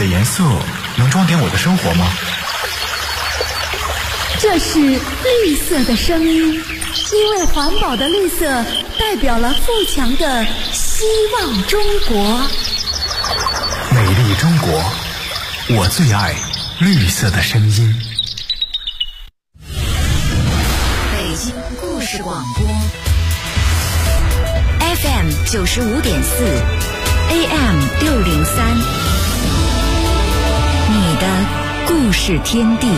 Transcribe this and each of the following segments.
的颜色能装点我的生活吗？ 这是绿色的声音，因为环保的绿色代表了富强的希望中国。 美丽中国，我最爱绿色的声音。 北京故事广播 FM 95.4 AM 603，你的故事天地。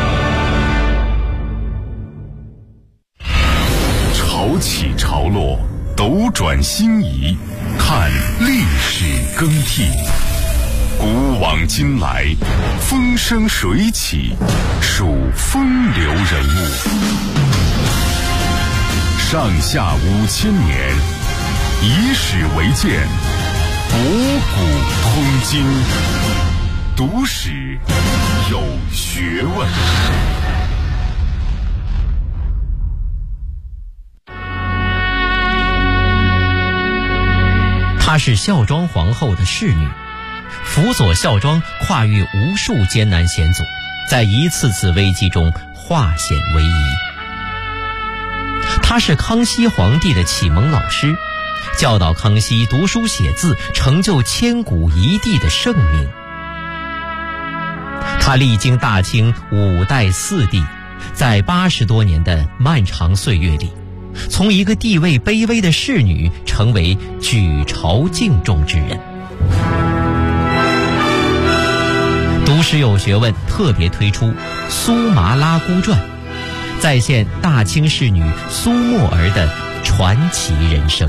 潮起潮落，斗转星移，看历史更替。古往今来，风生水起，数风流人物。上下5000年，以史为鉴，博古通今，读史有学问。 她是孝庄皇后的侍女，辅佐孝庄跨越无数艰难险阻，在一次次危机中化险为夷。她是康熙皇帝的启蒙老师，教导康熙读书写字，成就千古一帝的盛名。她历经大清5代4帝，在80多年的漫长岁月里，从一个地位卑微的侍女成为举朝敬重之人。读史有学问特别推出《苏麻拉姑传》，再现大清侍女苏沫儿的传奇人生。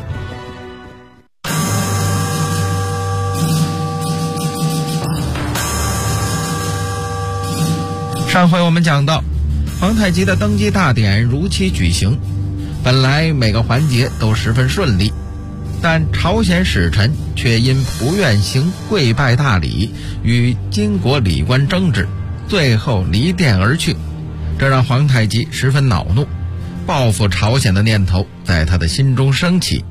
上回我们讲到，皇太极的登基大典如期举行，本来每个环节都十分顺利，但朝鲜使臣却因不愿行跪拜大礼，与金国礼官争执，最后离殿而去。这让皇太极十分恼怒，报复朝鲜的念头在他的心中升起。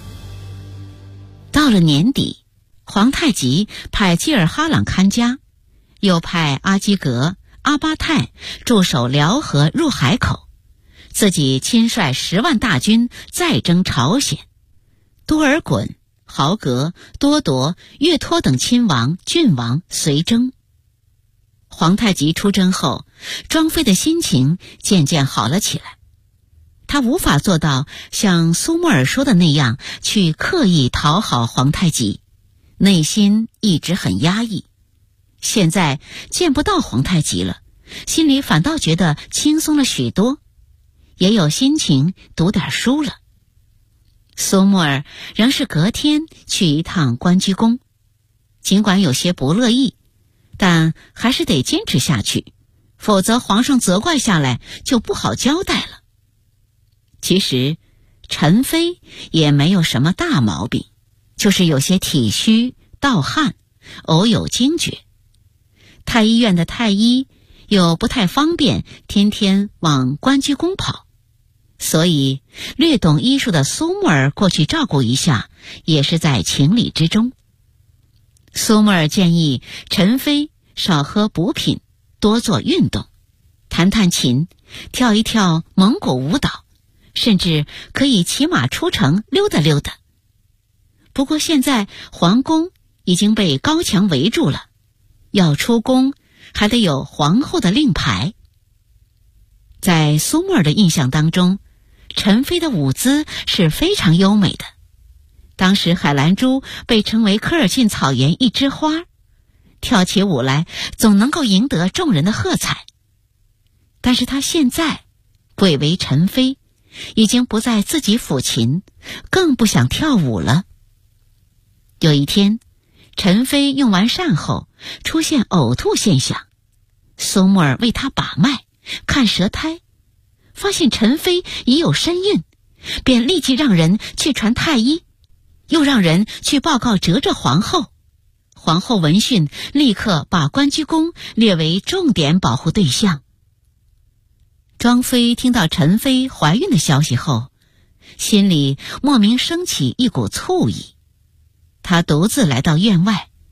到了年底，皇太极派济尔哈朗看家，又派阿基格、阿巴泰驻守辽河入海口，自己亲率10万大军再征朝鲜。多尔衮、豪格、多铎、岳托等亲王、郡王随征。皇太极出征后，庄妃的心情渐渐好了起来。他无法做到像苏沫儿说的那样去刻意讨好皇太极，内心一直很压抑。现在见不到皇太极了，心里反倒觉得轻松了许多，也有心情读点书了。苏沫儿仍是隔天去一趟关居宫，尽管有些不乐意，但还是得坚持下去，否则皇上责怪下来就不好交代了。其实陈妃也没有什么大毛病，就是有些体虚盗汗，偶有惊厥。太医院的太医又不太方便天天往关居宫跑，所以略懂医术的苏沫儿过去照顾一下也是在情理之中。苏沫儿建议陈妃少喝补品，多做运动，弹弹琴，跳一跳蒙古舞蹈，甚至可以骑马出城溜达溜达。不过现在皇宫已经被高墙围住了，要出宫还得有皇后的令牌。在苏沫儿的印象当中，陈妃的舞姿是非常优美的。当时海兰珠被称为科尔沁草原一枝花，跳起舞来总能够赢得众人的喝彩。但是她现在贵为陈妃，已经不再自己抚琴，更不想跳舞了。有一天，陈妃用完膳后出现呕吐现象，苏沫儿为她把脉看舌苔，发现陈妃已有身孕，便立即让人去传太医，又让人去报告哲哲皇后。皇后闻讯，立刻把关居宫列为重点保护对象。庄妃听到陈妃怀孕的消息后，心里莫名升起一股醋意。她独自来到院外，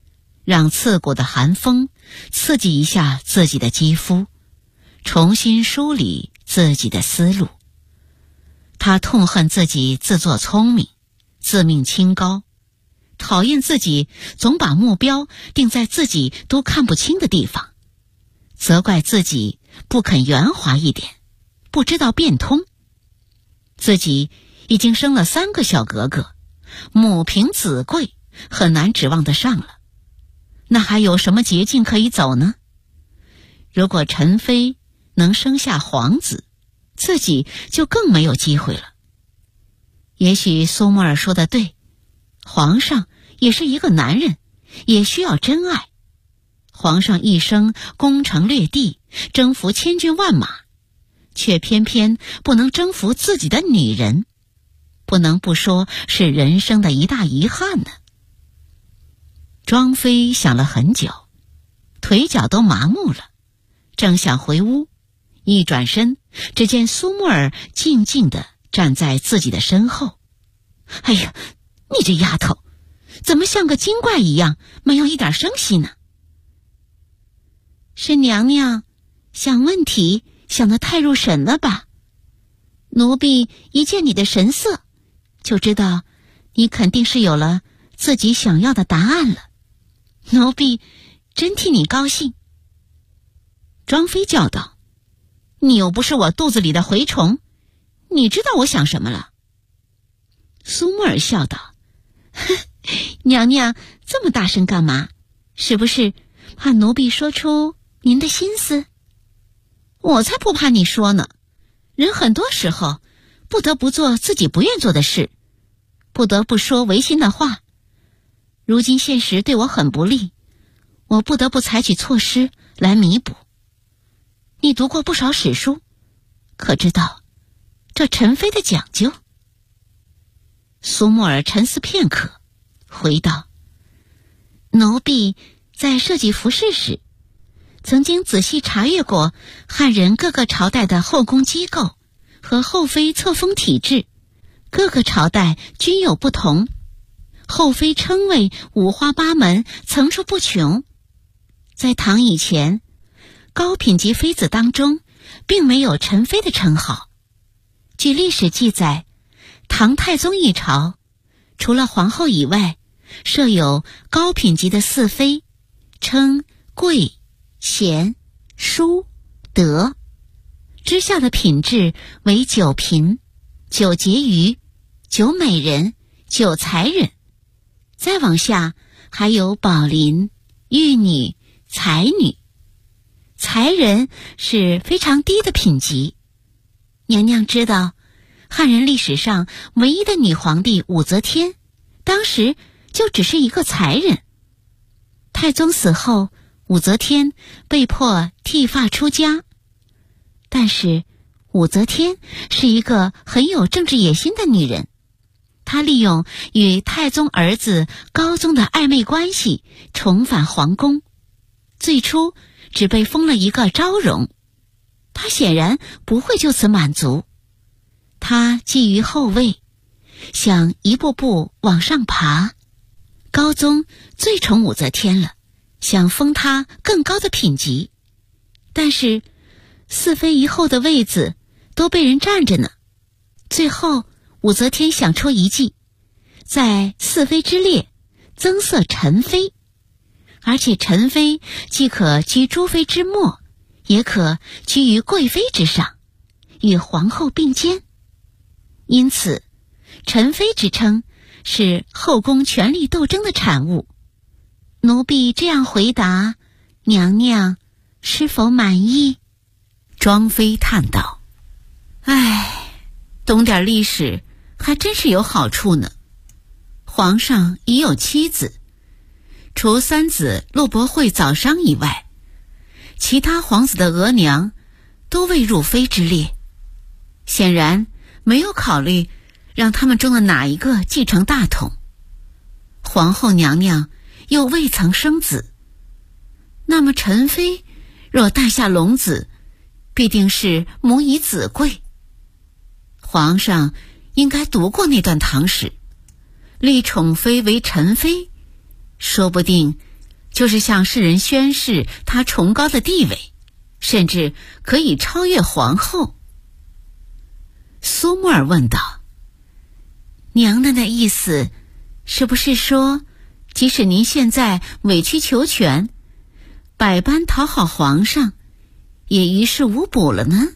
让刺骨的寒风刺激一下自己的肌肤，重新梳理自己的思路。他痛恨自己自作聪明，自命清高，讨厌自己总把目标定在自己都看不清的地方，责怪自己不肯圆滑一点，不知道变通。自己已经生了3个小格格，母凭子贵，很难指望得上了。那还有什么捷径可以走呢？如果陈妃能生下皇子，自己就更没有机会了。也许苏沫儿说的对，皇上也是一个男人，也需要真爱。皇上一生攻城略地，征服千军万马，却偏偏不能征服自己的女人，不能不说是人生的一大遗憾呢。庄妃想了很久，腿脚都麻木了，正想回屋，一转身，只见苏沫儿静静地站在自己的身后。哎呀，你这丫头，怎么像个精怪一样，没有一点声息呢？是娘娘想问题想得太入神了吧？奴婢一见你的神色，就知道你肯定是有了自己想要的答案了。奴婢真替你高兴。庄妃叫道：你又不是我肚子里的蛔虫，你知道我想什么了？苏沫儿笑道：娘娘这么大声干嘛？是不是怕奴婢说出您的心思？我才不怕你说呢。人很多时候不得不做自己不愿做的事，不得不说违心的话。如今现实对我很不利，我不得不采取措施来弥补。你读过不少史书，可知道这陈妃的讲究？苏沫儿沉思片刻，回道：奴婢在设计服饰时，曾经仔细查阅过汉人各个朝代的后宫机构和后妃册封体制，各个朝代均有不同，后妃称谓五花八门，层出不穷。在唐以前，高品级妃子当中并没有陈妃的称号。据历史记载，唐太宗一朝，除了皇后以外，设有高品级的4妃，称贵、贤、淑、德，之下的品质为9嫔、9婕妤、9美人、9才人，再往下还有宝林、玉女、才女。才人是非常低的品级。娘娘知道，汉人历史上唯一的女皇帝武则天，当时就只是一个才人。太宗死后，武则天被迫剃发出家。但是武则天是一个很有政治野心的女人，她利用与太宗儿子高宗的暧昧关系重返皇宫，最初只被封了一个昭容。她显然不会就此满足，她觊觎后位，想一步步往上爬。高宗最宠武则天了，想封她更高的品级，但是4妃一后的位子都被人占着呢。最后武则天想出一计，在4妃之列增色陈妃，而且陈妃既可居诸妃之末，也可居于贵妃之上，与皇后并肩。因此陈妃之称是后宫权力斗争的产物。奴婢这样回答，娘娘是否满意？庄妃叹道：唉，懂点历史还真是有好处呢。皇上已有妻子，除3子陆伯惠、早商以外，其他皇子的额娘都未入妃之列，显然没有考虑让他们中的哪一个继承大统。皇后娘娘又未曾生子，那么陈妃若诞下龙子，必定是母以子贵。皇上应该读过那段唐史，立宠妃为陈妃，说不定就是向世人宣示他崇高的地位，甚至可以超越皇后。苏木尔问道：娘娘的意思是不是说，即使您现在委曲求全，百般讨好皇上，也于事无补了呢？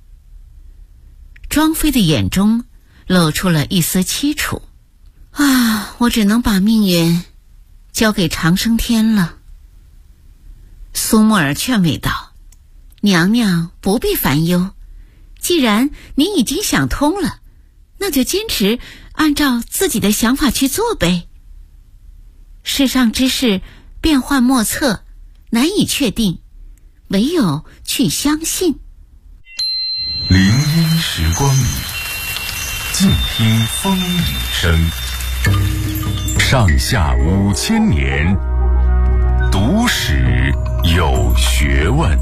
庄妃的眼中露出了一丝凄楚。我只能把命运交给长生天了。苏木尔劝慰道：娘娘不必烦忧，既然您已经想通了，那就坚持按照自己的想法去做呗。世上之事变幻莫测，难以确定，唯有去相信。 林荫时光里，静听风雨声。上下5000年，读史有学问。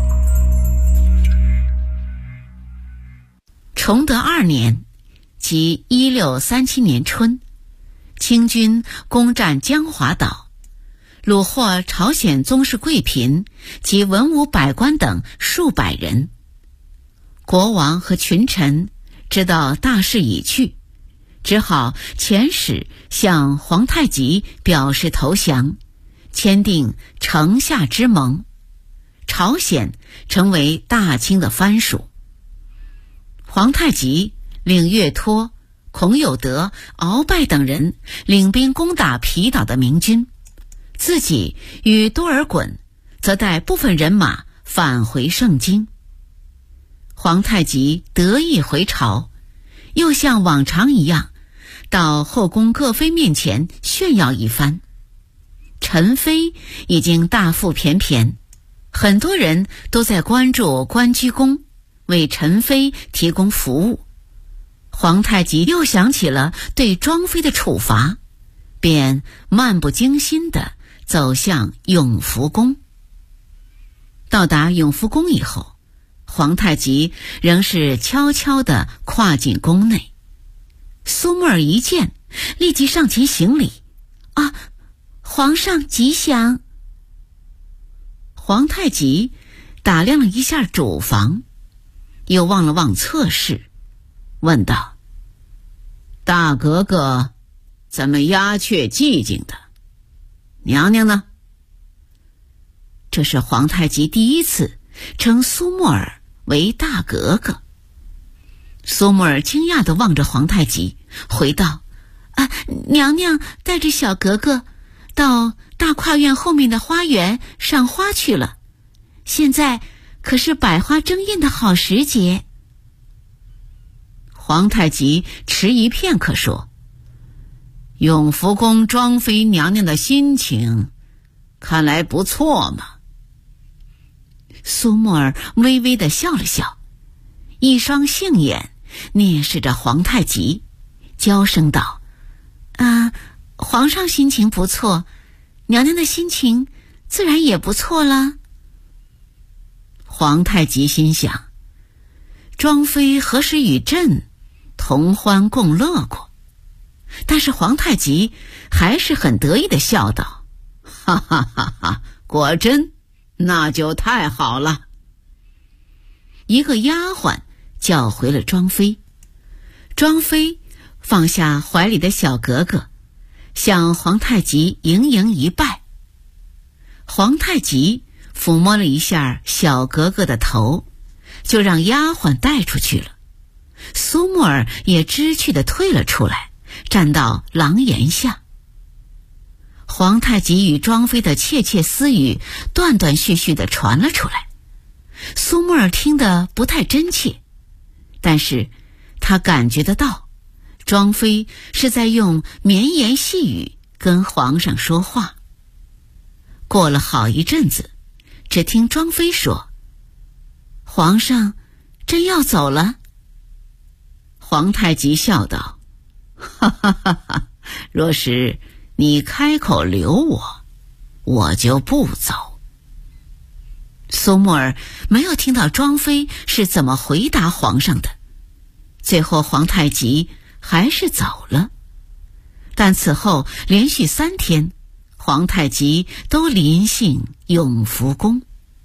崇德2年，即1637年春，清军攻占江华岛，虏获朝鲜宗室贵嫔及文武百官等数百人。国王和群臣知道大势已去，只好遣使向皇太极表示投降，签订城下之盟，朝鲜成为大清的藩属。皇太极令岳托、孔有德、鳌拜等人领兵攻打皮岛的明军，自己与多尔衮则带部分人马返回盛京。皇太极得意回朝，又像往常一样到后宫各妃面前炫耀一番。宸妃已经大腹便便，很多人都在关注关雎宫，为宸妃提供服务。皇太极又想起了对庄妃的处罚，便漫不经心地走向永福宫。到达永福宫以后，皇太极仍是悄悄地跨进宫内。苏木尔一见，立即上前行礼：皇上吉祥。皇太极打量了一下主房，又望了望侧室，问道：大格格怎么鸦雀寂静的？娘娘呢？这是皇太极第一次称苏木尔为大格格。苏木尔惊讶地望着皇太极，回道：娘娘带着小格格到大跨院后面的花园赏花去了，现在可是百花争艳的好时节。皇太极迟疑片刻说：永福宫庄妃娘娘的心情看来不错嘛。苏木尔微微地笑了笑，一双杏眼蔑视着皇太极，娇声道：皇上心情不错，娘娘的心情自然也不错了。皇太极心想，庄妃何时与朕同欢共乐过？但是皇太极还是很得意地笑道：哈哈哈哈，果真，那就太好了。一个丫鬟叫回了庄妃，庄妃放下怀里的小格格，向皇太极盈盈一拜。皇太极抚摸了一下小格格的头，就让丫鬟带出去了。苏木尔也知趣地退了出来，站到廊檐下。皇太极与庄妃的窃窃私语断断续续地传了出来，苏木尔听得不太真切，但是他感觉得到，庄妃是在用绵言细语跟皇上说话。过了好一阵子，只听庄妃说：皇上真要走了？皇太极笑道：哈哈哈哈，若是你开口留我，我就不走。苏木尔没有听到庄妃是怎么回答皇上的，最后皇太极还是走了。但此后连续3天， 皇太极都临幸永福宫。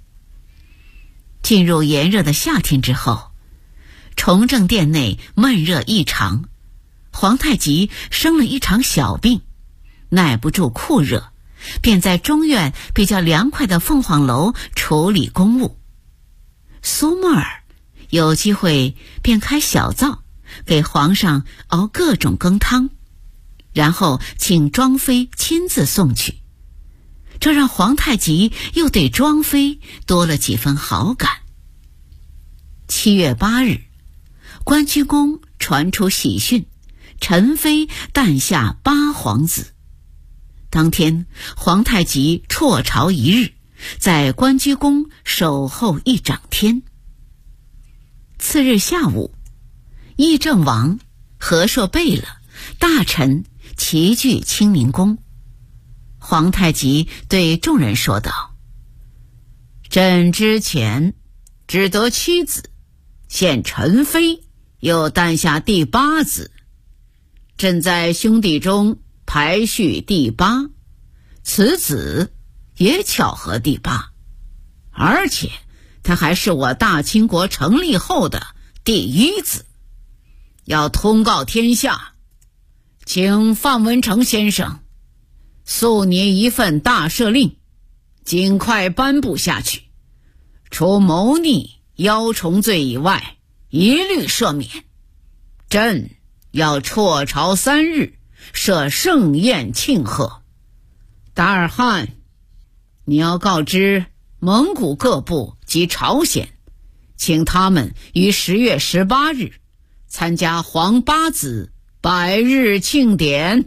进入炎热的夏天之后，崇政殿内闷热异常，皇太极生了一场小病，耐不住酷热，便在中院比较凉快的凤凰楼处理公务。苏沫儿有机会便开小灶，给皇上熬各种羹汤，然后请庄妃亲自送去，这让皇太极又对庄妃多了几分好感。7月8日，关雎宫传出喜讯，陈妃诞下8皇子。当天，皇太极辍朝1日，在关雎宫守候1整天。次日下午，议政王和硕贝勒大臣齐聚清宁宫。皇太极对众人说道：“朕之前只得7子，现陈妃又诞下第8子，朕在兄弟中排序第8，此子也巧合第8，而且他还是我大清国成立后的第1子。要通告天下，请范文成先生速拟一份大赦令，尽快颁布下去，除谋逆妖虫罪以外，一律赦免。朕要辍朝3日，设盛宴庆贺。达尔汉，你要告知蒙古各部及朝鲜，请他们于10月18日参加皇8子100日庆典。”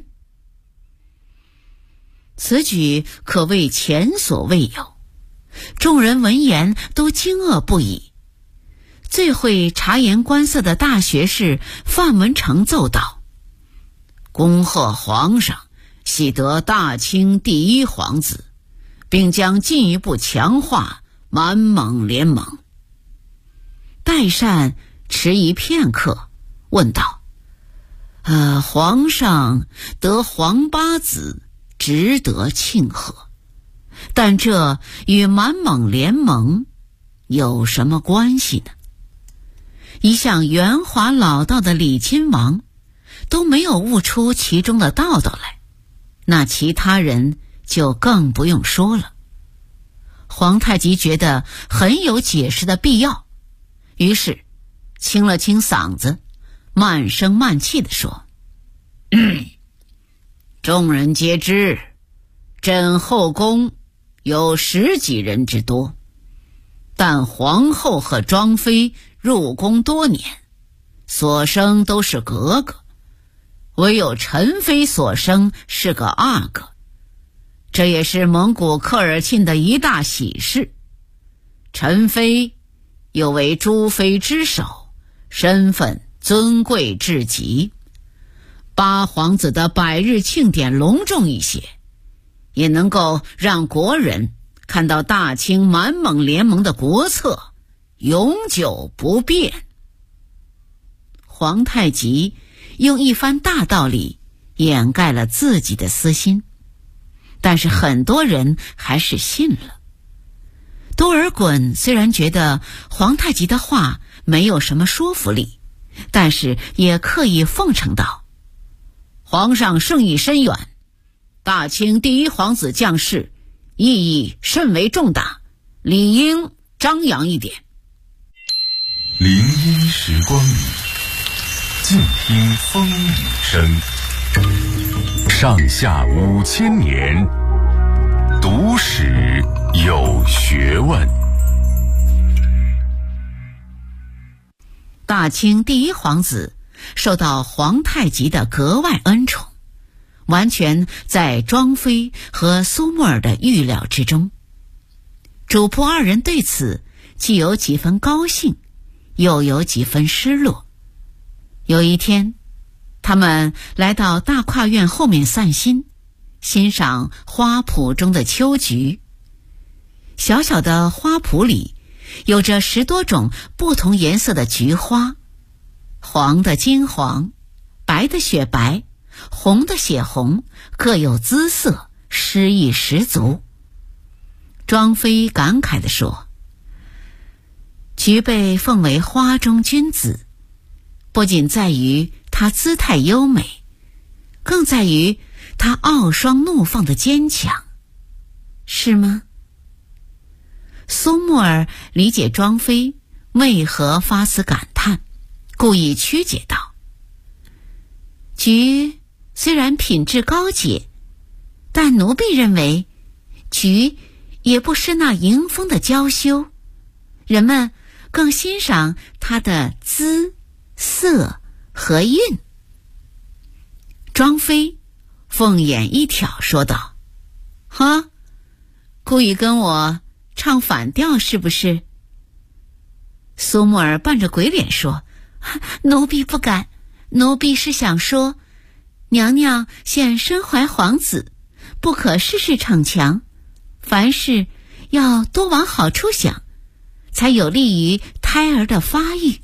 此举可谓前所未有，众人闻言都惊愕不已。最会察言观色的大学士范文成奏道：“恭贺皇上喜得大清第1皇子，并将进一步强化满蒙联盟。”代善迟疑片刻，问道：“皇上得皇8子，值得庆贺，但这与满蒙联盟有什么关系呢？”一向圆滑老道的李亲王都没有悟出其中的道道来，那其他人就更不用说了。皇太极觉得很有解释的必要，于是清了清嗓子，慢声慢气地说：“众人皆知，朕后宫有10几人之多，但皇后和庄妃入宫多年，所生都是格格，唯有陈妃所生是个阿哥，这也是蒙古科尔沁的一大喜事。陈妃又为诸妃之首，身份尊贵至极，8皇子的100日庆典隆重一些，也能够让国人看到大清满蒙联盟的国策永久不变。”皇太极用一番大道理掩盖了自己的私心，但是很多人还是信了。多尔衮虽然觉得皇太极的话没有什么说服力，但是也刻意奉承道：“皇上圣意深远，大清第1皇子降世，意义甚为重大，理应张扬一点。” 林荫时光里，静听风雨声。上下5000年，读史有学问。 大清第1皇子受到皇太极的格外恩宠，完全在庄妃和苏沫儿的预料之中。主仆2人对此既有几分高兴，又有几分失落。有一天，他们来到大跨院后面散心，欣赏花圃中的秋菊。小小的花圃里有着10多种不同颜色的菊花，黄的金黄，白的雪白，红的血红，各有姿色， 诗意十足。庄妃感慨地说：菊被奉为花中君子，不仅在于她姿态优美，更在于她傲霜怒放的坚强，是吗？苏沫儿理解庄妃为何发此感叹，故意曲解道：菊虽然品质高洁，但奴婢认为菊也不失那迎风的娇羞，人们更欣赏她的姿色和韵。庄妃凤眼一挑说道：哈，故意跟我唱反调是不是？苏沫儿扮着鬼脸说：奴婢不敢，奴婢是想说，娘娘现身怀皇子，不可事事逞强，凡事要多往好处想，才有利于胎儿的发育。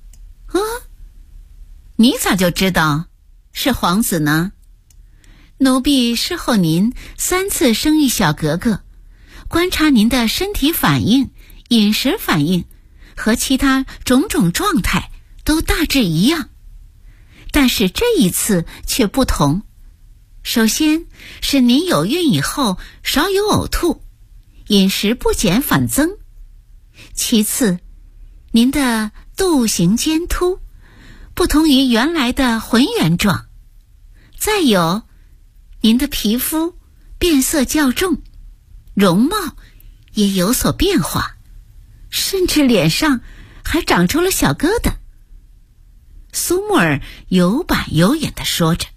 你咋就知道是皇子呢？奴婢侍候您3次生育小格格，观察您的身体反应、饮食反应和其他种种状态都大致一样，但是这一次却不同。首先是您有孕以后少有呕吐，饮食不减反增；其次，您的肚形尖凸，不同于原来的浑圆状；再有，您的皮肤变色较重，容貌也有所变化，甚至脸上还长出了小疙瘩。苏沫儿有板有眼地说着：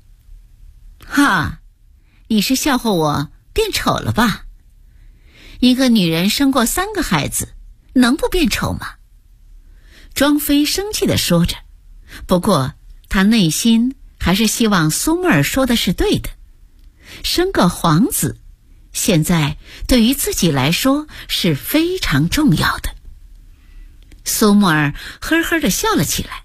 哈，你是笑话我变丑了吧？一个女人生过3个孩子，能不变丑吗？庄妃生气地说着，不过她内心还是希望苏沫儿说的是对的。生个皇子，现在对于自己来说是非常重要的。苏沫儿呵呵地笑了起来：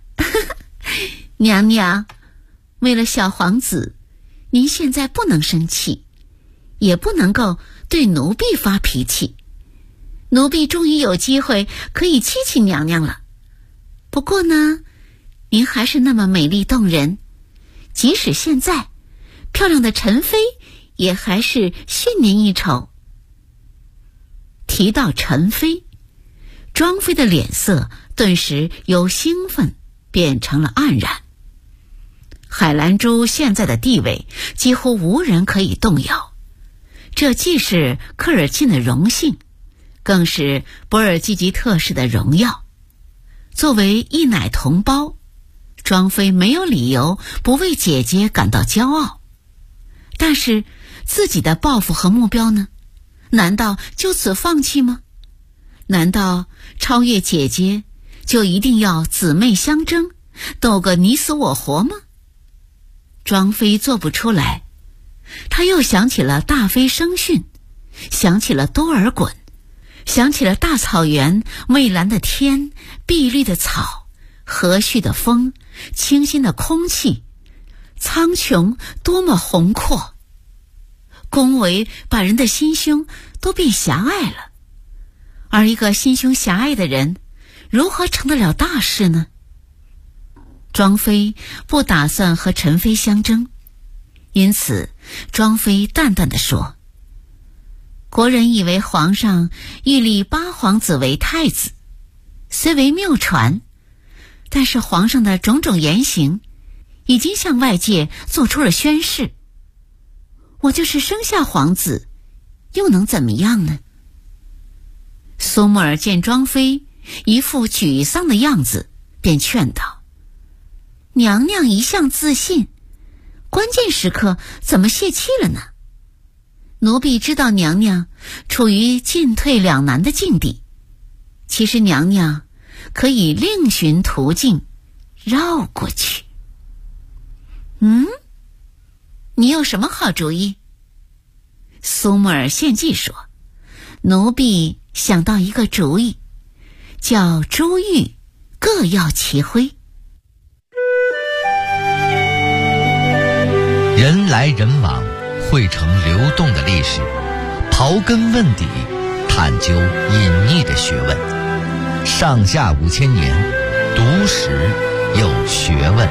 娘娘，为了小皇子，您现在不能生气，也不能够对奴婢发脾气。奴婢终于有机会可以欺欺娘娘了。不过呢，您还是那么美丽动人，即使现在漂亮的陈妃也还是逊您一筹。提到陈妃，庄妃的脸色顿时由兴奋变成了黯然。海兰珠现在的地位几乎无人可以动摇，这既是科尔沁的荣幸，更是博尔济吉特氏的荣耀。作为一奶同胞，庄妃没有理由不为姐姐感到骄傲。但是自己的抱负和目标呢？难道就此放弃吗？难道超越姐姐就一定要姊妹相争，斗个你死我活吗？庄妃做不出来。她又想起了大妃生训，想起了多尔衮，想起了大草原蔚蓝的天、碧绿的草、和煦的风、清新的空气，苍穹多么宏阔，恭维把人的心胸都变狭隘了。而一个心胸狭隘的人，如何成得了大事呢？庄妃不打算和陈妃相争，因此庄妃淡淡地说：国人以为皇上欲立8皇子为太子，虽为谬传，但是皇上的种种言行已经向外界做出了宣示。我就是生下皇子，又能怎么样呢？苏沫儿见庄妃一副沮丧的样子，便劝道：娘娘一向自信，关键时刻怎么泄气了呢？奴婢知道娘娘处于进退两难的境地，其实娘娘可以另寻途径绕过去。你有什么好主意？苏沫儿献计说：奴婢想到一个主意，叫珠玉各耀其辉。 人来人往， 汇成流动的历史，刨根问底，探究隐匿的学问。上下5000年，读史有学问。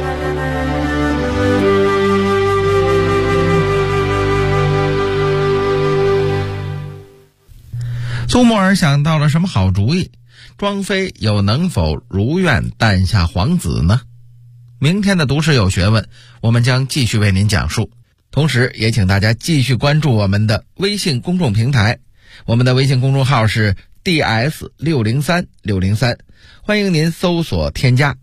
苏沫尔想到了什么好主意？庄妃又能否如愿诞下皇子呢？明天的读史有学问，我们将继续为您讲述。同时也请大家继续关注我们的微信公众平台，我们的微信公众号是 DS603603，欢迎您搜索添加。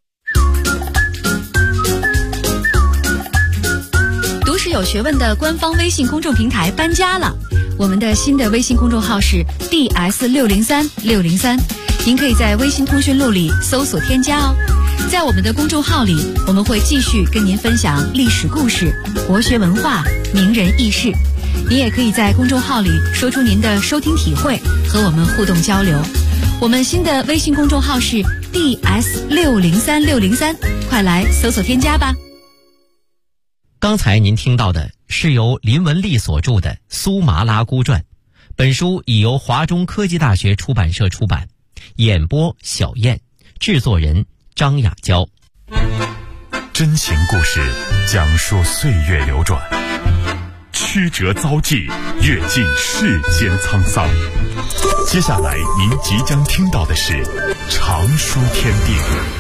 读史有学问的官方微信公众平台搬家了，我们的新的微信公众号是 DS603603，您可以在微信通讯录里搜索添加哦。在我们的公众号里，我们会继续跟您分享历史故事、国学文化、名人轶事。您也可以在公众号里说出您的收听体会，和我们互动交流。我们新的微信公众号是 DS603603，快来搜索添加吧。 刚才您听到的是由林文丽所著的《苏麻拉姑传》，本书已由华中科技大学出版社出版，演播小燕，制作人张雅娇。 真情故事讲述岁月流转，曲折遭际，阅尽世间沧桑。接下来您即将听到的是常书天地。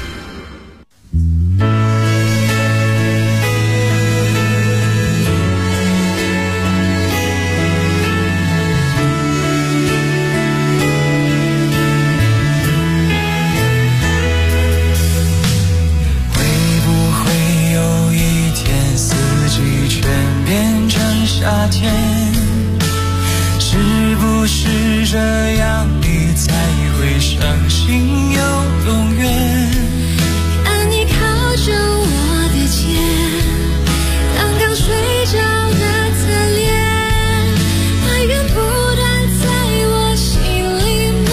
夏天，是不是这样你才会相信有永远？ 按你靠着我的肩，刚刚睡着的侧脸，爱源不断在我心里蔓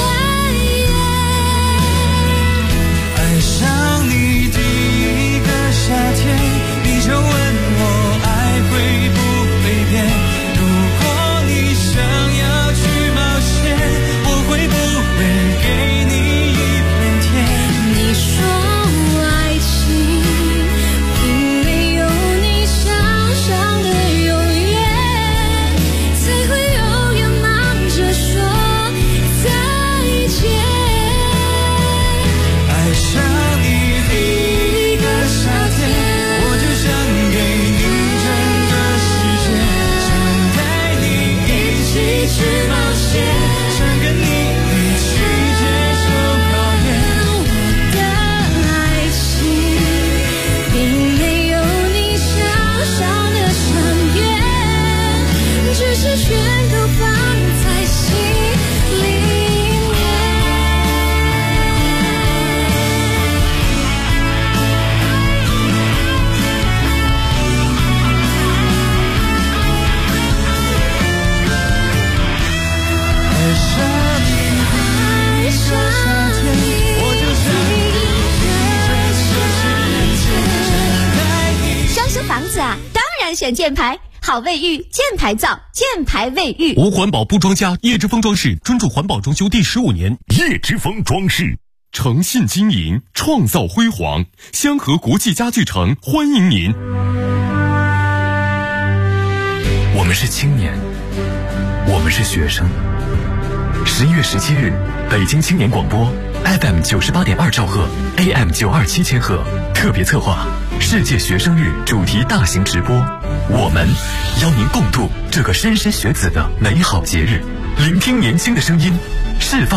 延。 爱上你第一个夏天，你就问我爱会不如果你想要去冒险，我会不会给你一片天？ 你说爱情并没有你想象的永远，才会永远忙着说再见。 爱上你第一个夏天，我就想给你整个世界，去冒险，想跟你一起接受考验。 我的爱情并没有你想象的深远，只是全都放在心里面。 装修房子啊，当然选箭牌，好卫浴，箭牌造，箭牌卫浴。 无环保不装家，叶之峰装饰专注环保装修第15年。叶之峰装饰，诚信经营，创造辉煌。香河国际家具城欢迎您。 我们是青年，我们是学生。11月17日，北京青年广播 FM 98.2兆赫 AM 927千赫特别策划世界学生日主题大型直播，我们邀您共度这个莘莘学子的美好节日，聆听年轻的声音，释放